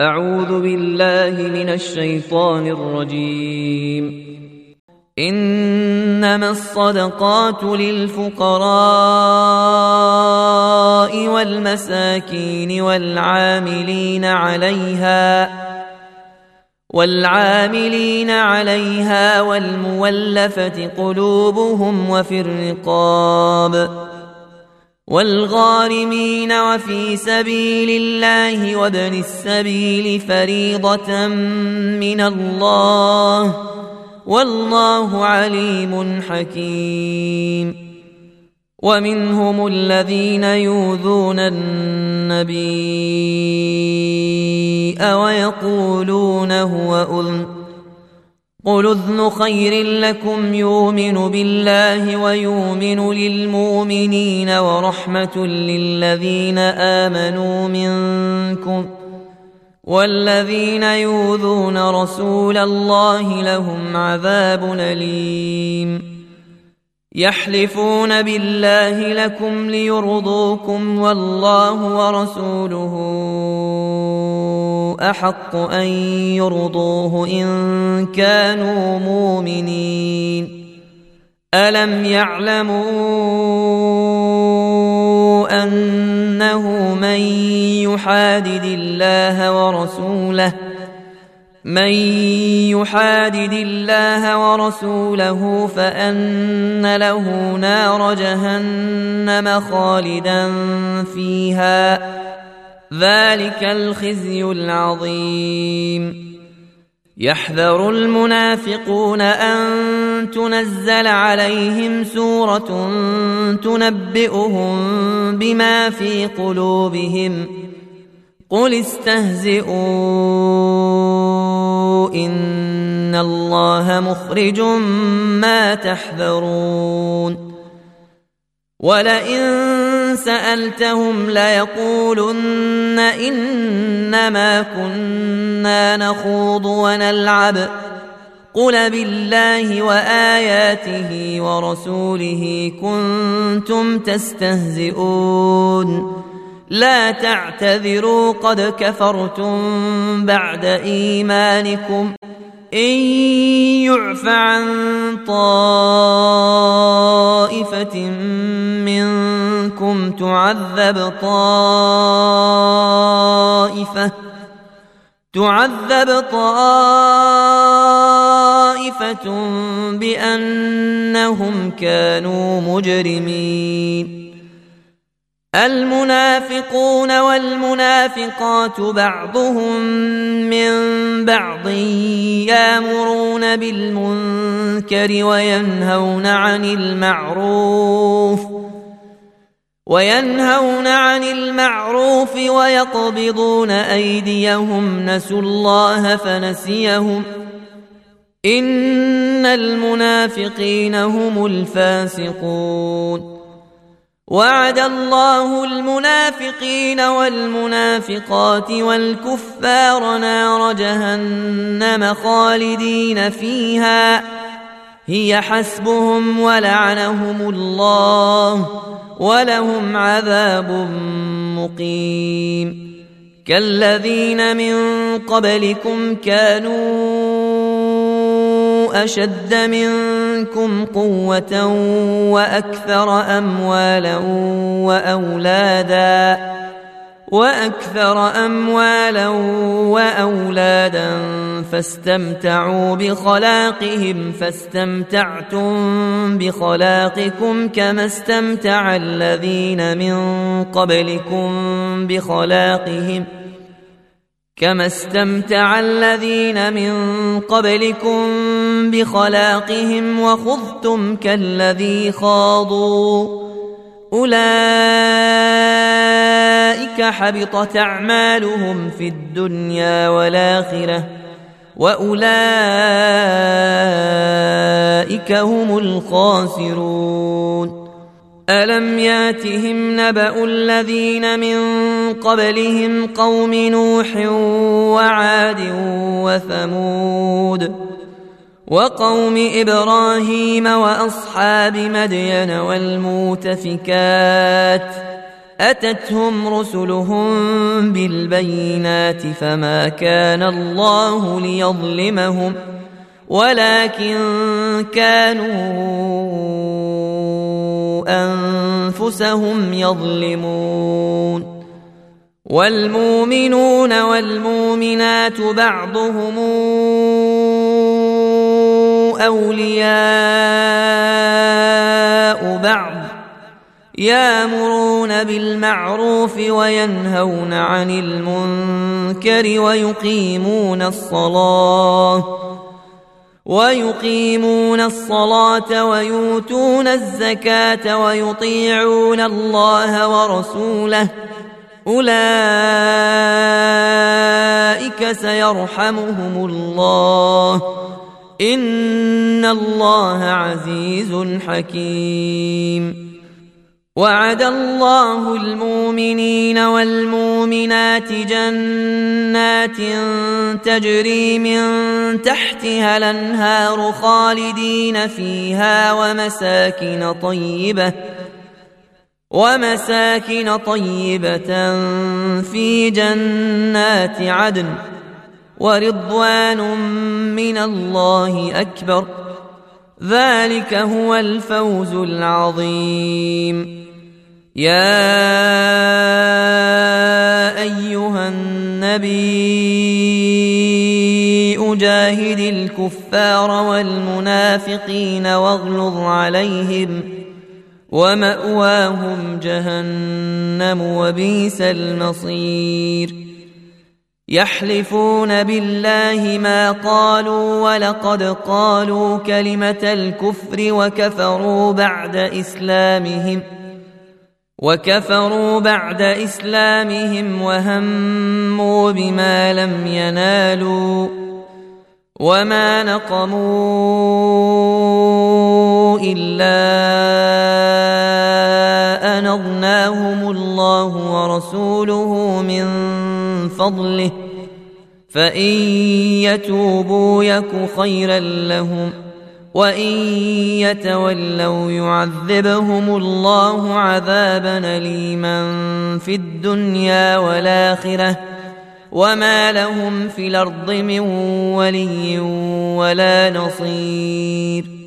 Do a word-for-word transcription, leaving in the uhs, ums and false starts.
أعوذ بالله من الشيطان الرجيم. إنما الصدقات للفقراء والمساكين والعاملين عليها والعاملين عليها والمولفة قلوبهم وفي الرقاب والغارمين وفي سبيل الله وابن السبيل فريضة من الله والله عليم حكيم. ومنهم الذين يؤذون النبي ويقولون هو أذن قل أذن خير لكم يؤمن بالله ويؤمن للمؤمنين ورحمة للذين آمنوا منكم والذين يؤذون رسول الله لهم عذاب أليم. يحلفون بالله لكم ليرضوكم والله ورسوله أحق أن يرضوه إن كانوا مؤمنين. ألم يعلموا أنه من يحادد الله ورسوله من يحادد الله ورسوله فأن له نار جهنم خالدا فيها ذلك الخزي العظيم. يحذر المنافقون أن تنزل عليهم سورة تنبئهم بما في قلوبهم قل استهزئوا إن الله مخرج ما تحذرون. ولئن سألتهم ليقولن إنما كنا نخوض ونلعب قل بالله وآياته ورسوله كنتم تستهزئون لا تعتذروا قد كفرتم بعد إيمانكم إن يعف عن طائفة منكم تعذب طائفة تعذب طائفة بأنهم كانوا مجرمين. المنافقون والمنافقات بعضهم من بعض يأمرون بالمنكر وينهون عن المعروف وينهون عن المعروف ويقبضون أيديهم نسوا الله فنسيهم إن المنافقين هم الفاسقون. وعد الله المنافقين والمنافقات والكفار نار جهنم خالدين فيها هي حسبهم ولعنهم الله ولهم عذاب مقيم. كالذين من قبلكم كانوا أشد منكم قوة وأكثر أموالا وأولادا وأكثر أموالا وأولادا فاستمتعوا بخلاقهم فاستمتعتم بخلاقكم كما استمتع الذين من قبلكم بخلاقهم كما استمتع الذين من قبلكم بخلاقهم وخضتم كالذي خاضوا أولئك حبطت أعمالهم في الدنيا والآخرة وأولئك هم الخاسرون. ألم ياتهم نبأ الذين من قبلهم قوم نوح وعاد وثمود وقوم إبراهيم وأصحاب مدين والمؤتفكات أتتهم رسلهم بالبينات فما كان الله ليظلمهم ولكن كانوا أنفسهم يظلمون والمؤمنون والمؤمنات بعضهم أولياء بعض يأمرون بالمعروف وينهون عن المنكر ويقيمون الصلاة ويقيمون الصلاة ويؤتون الزكاة ويطيعون الله ورسوله أولئك سيرحمهم الله إن الله عزيز حكيم وعد الله المؤمنين والمؤمنات جنات تجري من تحتها الأنهار خالدين فيها ومساكن طيبة ومساكن طيبة في جنات عدن ورضوان من الله أكبر ذلك هو الفوز العظيم يا أيها النبي أجاهد الكفار والمنافقين واغلظ عليهم ومأواهم جهنم وبئس المصير يحلفون بالله ما قالوا ولقد قالوا كلمة الكفر وكفروا بعد إسلامهم وكفروا بعد إسلامهم وهموا بما لم ينالوا وما نقموا إلا أن أغناهم الله ورسوله من فضله فإن يتوبوا يك خيرا لهم وإن يتولوا يعذبهم الله عذابا أليما في الدنيا والآخرة وما لهم في الأرض من ولي ولا نصير